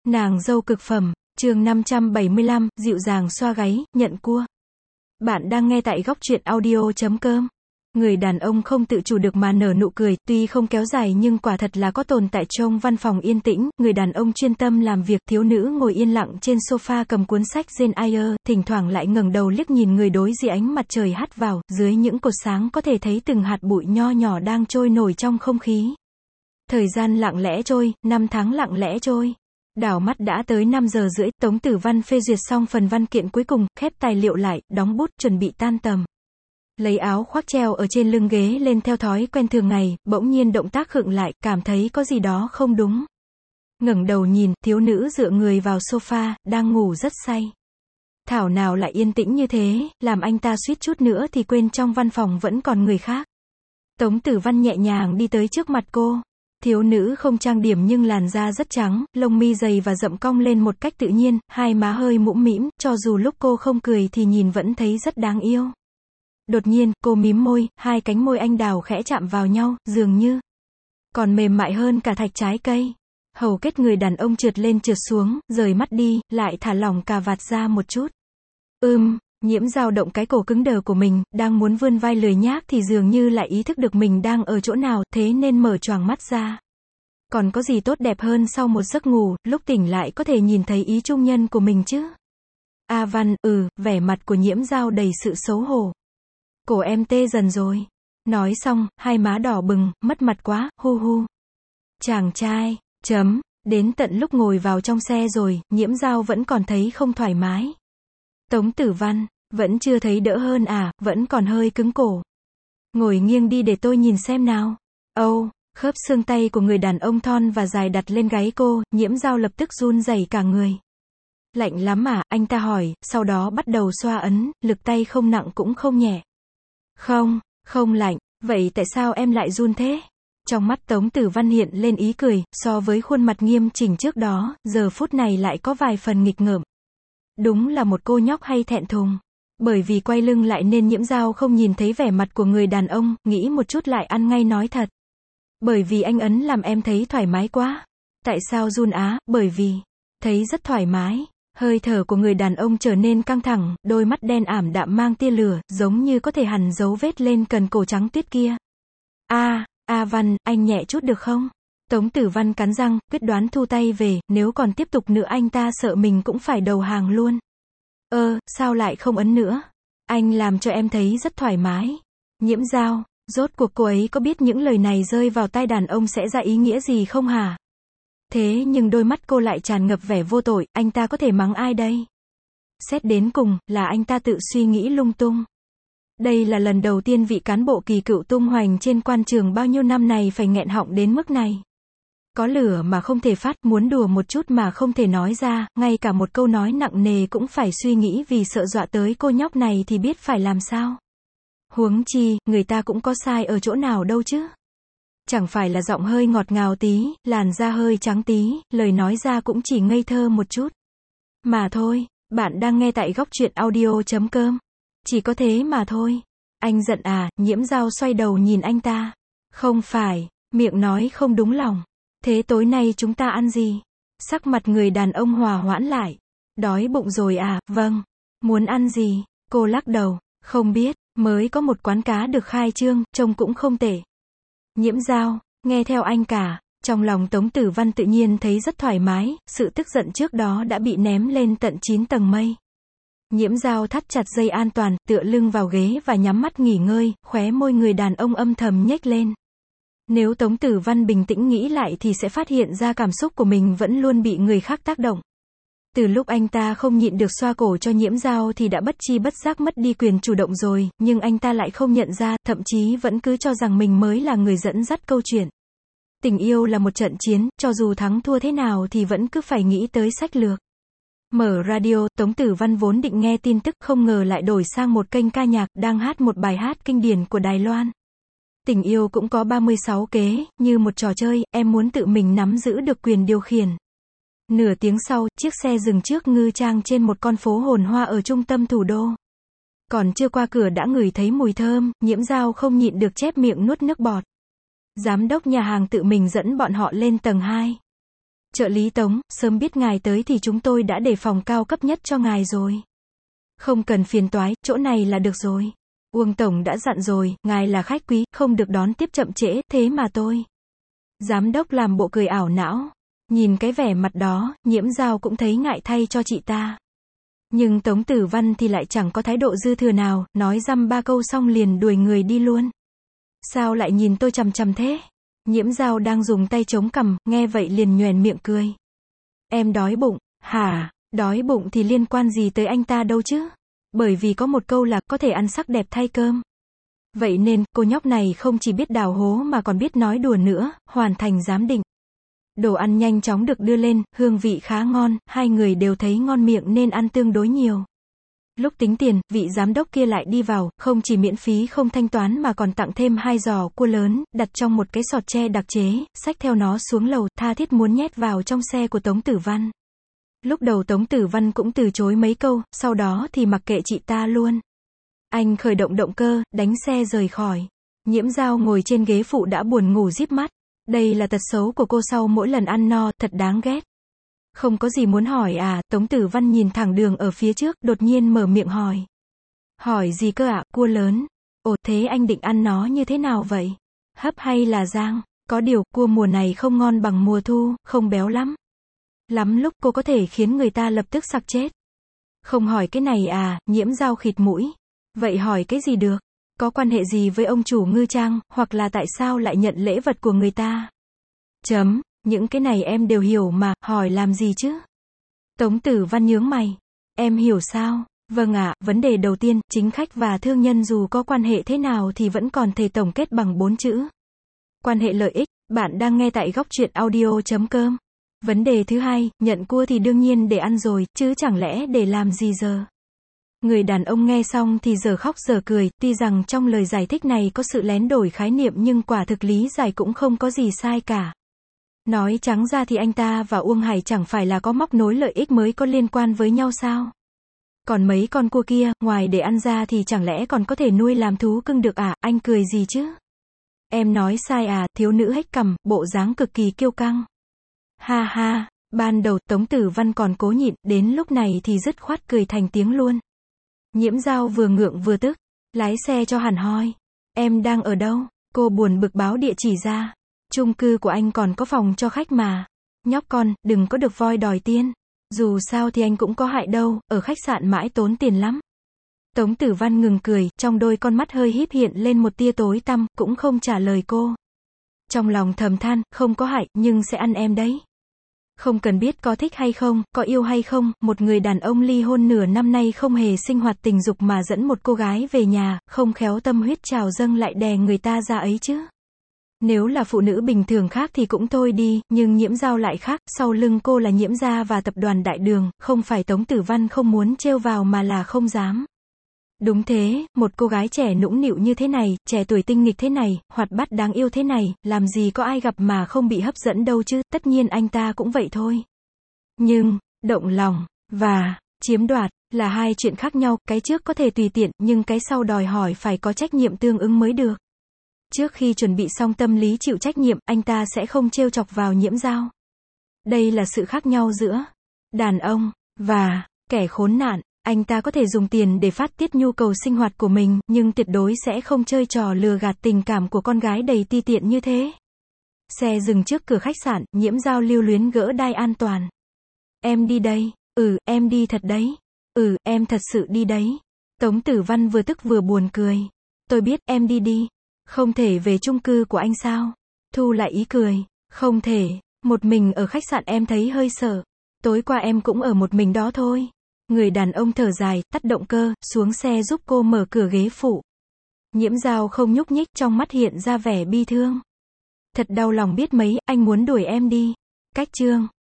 Nàng dâu cực phẩm, chương 575, dịu dàng xoa gáy, nhận cua. Bạn đang nghe tại góc truyện audio.com. Người đàn ông không tự chủ được mà nở nụ cười, tuy không kéo dài nhưng quả thật là có tồn tại trong văn phòng yên tĩnh, người đàn ông chuyên tâm làm việc, thiếu nữ ngồi yên lặng trên sofa cầm cuốn sách Jane Eyre, thỉnh thoảng lại ngẩng đầu liếc nhìn người đối diện ánh mặt trời hắt vào, dưới những cột sáng có thể thấy từng hạt bụi nho nhỏ đang trôi nổi trong không khí. Thời gian lặng lẽ trôi, năm tháng lặng lẽ trôi. Đảo mắt đã tới 5 giờ rưỡi, Tống Tử Văn phê duyệt xong phần văn kiện cuối cùng, khép tài liệu lại, đóng bút, chuẩn bị tan tầm. Lấy áo khoác treo ở trên lưng ghế lên theo thói quen thường ngày, bỗng nhiên động tác khựng lại, cảm thấy có gì đó không đúng. Ngẩng đầu nhìn, thiếu nữ dựa người vào sofa, đang ngủ rất say. Thảo nào lại yên tĩnh như thế, làm anh ta suýt chút nữa thì quên trong văn phòng vẫn còn người khác. Tống Tử Văn nhẹ nhàng đi tới trước mặt cô. Thiếu nữ không trang điểm nhưng làn da rất trắng, lông mi dày và rậm cong lên một cách tự nhiên, hai má hơi mũm mĩm, cho dù lúc cô không cười thì nhìn vẫn thấy rất đáng yêu. Đột nhiên, cô mím môi, hai cánh môi anh đào khẽ chạm vào nhau, dường như còn mềm mại hơn cả thạch trái cây. Hầu kết người đàn ông trượt lên trượt xuống, rời mắt đi, lại thả lỏng cà vạt ra một chút. Nhiễm dao động cái cổ cứng đờ của mình, đang muốn vươn vai lười nhác thì dường như lại ý thức được mình đang ở chỗ nào, thế nên mở choàng mắt ra. Còn có gì tốt đẹp hơn sau một giấc ngủ, lúc tỉnh lại có thể nhìn thấy ý trung nhân của mình chứ? A Văn, vẻ mặt của nhiễm dao đầy sự xấu hổ. Cổ em tê dần rồi. Nói xong, hai má đỏ bừng, mất mặt quá, hu hu. Chàng trai, đến tận lúc ngồi vào trong xe rồi, nhiễm dao vẫn còn thấy không thoải mái. Tống Tử Văn, vẫn chưa thấy đỡ hơn à, vẫn còn hơi cứng cổ. Ngồi nghiêng đi để tôi nhìn xem nào. Khớp xương tay của người đàn ông thon và dài đặt lên gáy cô, nhiễm dao lập tức run rẩy cả người. Lạnh lắm à, anh ta hỏi, sau đó bắt đầu xoa ấn, lực tay không nặng cũng không nhẹ. Không lạnh, vậy tại sao em lại run thế? Trong mắt Tống Tử Văn hiện lên ý cười, so với khuôn mặt nghiêm chỉnh trước đó, giờ phút này lại có vài phần nghịch ngợm. Đúng là một cô nhóc hay thẹn thùng. Bởi vì quay lưng lại nên nhiễm dao không nhìn thấy vẻ mặt của người đàn ông, nghĩ một chút lại ăn ngay nói thật. Bởi vì anh ấn làm em thấy thoải mái quá. Tại sao run á? Bởi vì thấy rất thoải mái. Hơi thở của người đàn ông trở nên căng thẳng, đôi mắt đen ảm đạm mang tia lửa, giống như có thể hằn dấu vết lên cần cổ trắng tuyết kia. A Văn, anh nhẹ chút được không? Tống Tử Văn cắn răng, quyết đoán thu tay về, nếu còn tiếp tục nữa anh ta sợ mình cũng phải đầu hàng luôn. Sao lại không ấn nữa? Anh làm cho em thấy rất thoải mái. Nhiễm dao, rốt cuộc cô ấy có biết những lời này rơi vào tai đàn ông sẽ ra ý nghĩa gì không hả? Thế nhưng đôi mắt cô lại tràn ngập vẻ vô tội, anh ta có thể mắng ai đây? Xét đến cùng, là anh ta tự suy nghĩ lung tung. Đây là lần đầu tiên vị cán bộ kỳ cựu tung hoành trên quan trường bao nhiêu năm này phải nghẹn họng đến mức này. Có lửa mà không thể phát, muốn đùa một chút mà không thể nói ra, ngay cả một câu nói nặng nề cũng phải suy nghĩ vì sợ dọa tới cô nhóc này thì biết phải làm sao. Huống chi, người ta cũng có sai ở chỗ nào đâu chứ. Chẳng phải là giọng hơi ngọt ngào tí, làn da hơi trắng tí, lời nói ra cũng chỉ ngây thơ một chút. Mà thôi, bạn đang nghe tại góc truyện audio.com. Chỉ có thế mà thôi. Anh giận à? Nhiễm dao xoay đầu nhìn anh ta. Không phải, miệng nói không đúng lòng. Thế tối nay chúng ta ăn gì? Sắc mặt người đàn ông hòa hoãn lại. Đói bụng rồi à? Vâng. Muốn ăn gì? Cô lắc đầu. Không biết, mới có một quán cá được khai trương, trông cũng không tệ. Nhiễm dao, nghe theo anh cả. Trong lòng Tống Tử Văn tự nhiên thấy rất thoải mái, sự tức giận trước đó đã bị ném lên tận 9 tầng mây. Nhiễm dao thắt chặt dây an toàn, tựa lưng vào ghế và nhắm mắt nghỉ ngơi, khóe môi người đàn ông âm thầm nhếch lên. Nếu Tống Tử Văn bình tĩnh nghĩ lại thì sẽ phát hiện ra cảm xúc của mình vẫn luôn bị người khác tác động. Từ lúc anh ta không nhịn được xoa cổ cho nhiễm dao thì đã bất chi bất giác mất đi quyền chủ động rồi, nhưng anh ta lại không nhận ra, thậm chí vẫn cứ cho rằng mình mới là người dẫn dắt câu chuyện. Tình yêu là một trận chiến, cho dù thắng thua thế nào thì vẫn cứ phải nghĩ tới sách lược. Mở radio, Tống Tử Văn vốn định nghe tin tức, không ngờ lại đổi sang một kênh ca nhạc, đang hát một bài hát kinh điển của Đài Loan. Tình yêu cũng có 36 kế, như một trò chơi, em muốn tự mình nắm giữ được quyền điều khiển. Nửa tiếng sau, chiếc xe dừng trước ngư trang trên một con phố hồn hoa ở trung tâm thủ đô. Còn chưa qua cửa đã ngửi thấy mùi thơm, nhiễm dao không nhịn được chép miệng nuốt nước bọt. Giám đốc nhà hàng tự mình dẫn bọn họ lên tầng 2. Trợ lý Tống, sớm biết ngài tới thì chúng tôi đã để phòng cao cấp nhất cho ngài rồi. Không cần phiền toái, chỗ này là được rồi. Uông Tổng đã dặn rồi, ngài là khách quý, không được đón tiếp chậm trễ, thế mà tôi. Giám đốc làm bộ cười ảo não. Nhìn cái vẻ mặt đó, Nhiễm Dao cũng thấy ngại thay cho chị ta. Nhưng Tống Tử Văn thì lại chẳng có thái độ dư thừa nào, nói dăm ba câu xong liền đuổi người đi luôn. Sao lại nhìn tôi chằm chằm thế? Nhiễm Dao đang dùng tay chống cằm, nghe vậy liền nhoẻn miệng cười. Em đói bụng, hả? Đói bụng thì liên quan gì tới anh ta đâu chứ? Bởi vì có một câu là, có thể ăn sắc đẹp thay cơm. Vậy nên, cô nhóc này không chỉ biết đào hố mà còn biết nói đùa nữa, hoàn thành giám định. Đồ ăn nhanh chóng được đưa lên, hương vị khá ngon, hai người đều thấy ngon miệng nên ăn tương đối nhiều. Lúc tính tiền, vị giám đốc kia lại đi vào, không chỉ miễn phí không thanh toán mà còn tặng thêm 2 giò cua lớn, đặt trong một cái sọt tre đặc chế, xách theo nó xuống lầu, tha thiết muốn nhét vào trong xe của Tống Tử Văn. Lúc đầu Tống Tử Văn cũng từ chối mấy câu, sau đó thì mặc kệ chị ta luôn. Anh khởi động động cơ, đánh xe rời khỏi. Nhiễm Dao ngồi trên ghế phụ đã buồn ngủ díp mắt. Đây là tật xấu của cô sau mỗi lần ăn no, thật đáng ghét. Không có gì muốn hỏi à? Tống Tử Văn nhìn thẳng đường ở phía trước, đột nhiên mở miệng hỏi. Hỏi gì cơ ạ? Cua lớn. Ồ, thế anh định ăn nó như thế nào vậy? Hấp hay là rang? Có điều, cua mùa này không ngon bằng mùa thu, không béo lắm. Lắm lúc cô có thể khiến người ta lập tức sặc chết. Không hỏi cái này à? Nhiễm Dao khịt mũi. Vậy hỏi cái gì được? Có quan hệ gì với ông chủ Ngư Trang, hoặc là tại sao lại nhận lễ vật của người ta? Những cái này em đều hiểu mà, hỏi làm gì chứ? Tống Tử Văn nhướng mày. Em hiểu sao? Vâng ạ, vấn đề đầu tiên, chính khách và thương nhân dù có quan hệ thế nào thì vẫn còn thể tổng kết bằng 4 chữ. Quan hệ lợi ích. Bạn đang nghe tại gocchuyenaudio.com. Vấn đề thứ hai, nhận cua thì đương nhiên để ăn rồi, chứ chẳng lẽ để làm gì giờ? Người đàn ông nghe xong thì giờ khóc giờ cười, tuy rằng trong lời giải thích này có sự lén đổi khái niệm nhưng quả thực lý giải cũng không có gì sai cả. Nói trắng ra thì anh ta và Uông Hải chẳng phải là có móc nối lợi ích mới có liên quan với nhau sao? Còn mấy con cua kia, ngoài để ăn ra thì chẳng lẽ còn có thể nuôi làm thú cưng được à? Anh cười gì chứ? Em nói sai à? Thiếu nữ hếch cằm, bộ dáng cực kỳ kiêu căng. Ha ha, ban đầu Tống Tử Văn còn cố nhịn, đến lúc này thì dứt khoát cười thành tiếng luôn. Nhiễm Dao vừa ngượng vừa tức, lái xe cho hẳn hoi. Em đang ở đâu? Cô buồn bực báo địa chỉ ra. Chung cư của anh còn có phòng cho khách mà. Nhóc con, đừng có được voi đòi tiên. Dù sao thì anh cũng có hại đâu, ở khách sạn mãi tốn tiền lắm. Tống Tử Văn ngừng cười, trong đôi con mắt hơi híp hiện lên một tia tối tăm, cũng không trả lời cô. Trong lòng thầm than, không có hại, nhưng sẽ ăn em đấy. Không cần biết có thích hay không, có yêu hay không, một người đàn ông ly hôn nửa năm nay không hề sinh hoạt tình dục mà dẫn một cô gái về nhà, không khéo tâm huyết trào dâng lại đè người ta ra ấy chứ. Nếu là phụ nữ bình thường khác thì cũng thôi đi, nhưng Nhiễm Dao lại khác, sau lưng cô là Nhiễm gia và tập đoàn Đại Đường, không phải Tống Tử Văn không muốn trêu vào mà là không dám. Đúng thế, một cô gái trẻ nũng nịu như thế này, trẻ tuổi tinh nghịch thế này, hoạt bát đáng yêu thế này, làm gì có ai gặp mà không bị hấp dẫn đâu chứ, tất nhiên anh ta cũng vậy thôi. Nhưng, động lòng, và, chiếm đoạt, là hai chuyện khác nhau, cái trước có thể tùy tiện, nhưng cái sau đòi hỏi phải có trách nhiệm tương ứng mới được. Trước khi chuẩn bị xong tâm lý chịu trách nhiệm, anh ta sẽ không trêu chọc vào Nhiễm Dao. Đây là sự khác nhau giữa đàn ông và kẻ khốn nạn. Anh ta có thể dùng tiền để phát tiết nhu cầu sinh hoạt của mình, nhưng tuyệt đối sẽ không chơi trò lừa gạt tình cảm của con gái đầy ti tiện như thế. Xe dừng trước cửa khách sạn, Nhiễm Dao lưu luyến gỡ đai an toàn. Em đi đây. Em đi thật đấy. Em thật sự đi đấy. Tống Tử Văn vừa tức vừa buồn cười. Tôi biết, em đi đi. Không thể về chung cư của anh sao? Thu lại ý cười. Không thể. Một mình ở khách sạn em thấy hơi sợ. Tối qua em cũng ở một mình đó thôi. Người đàn ông thở dài, tắt động cơ, xuống xe giúp cô mở cửa ghế phụ. Nhiễm Dao không nhúc nhích, trong mắt hiện ra vẻ bi thương. Thật đau lòng biết mấy, anh muốn đuổi em đi. Cách chương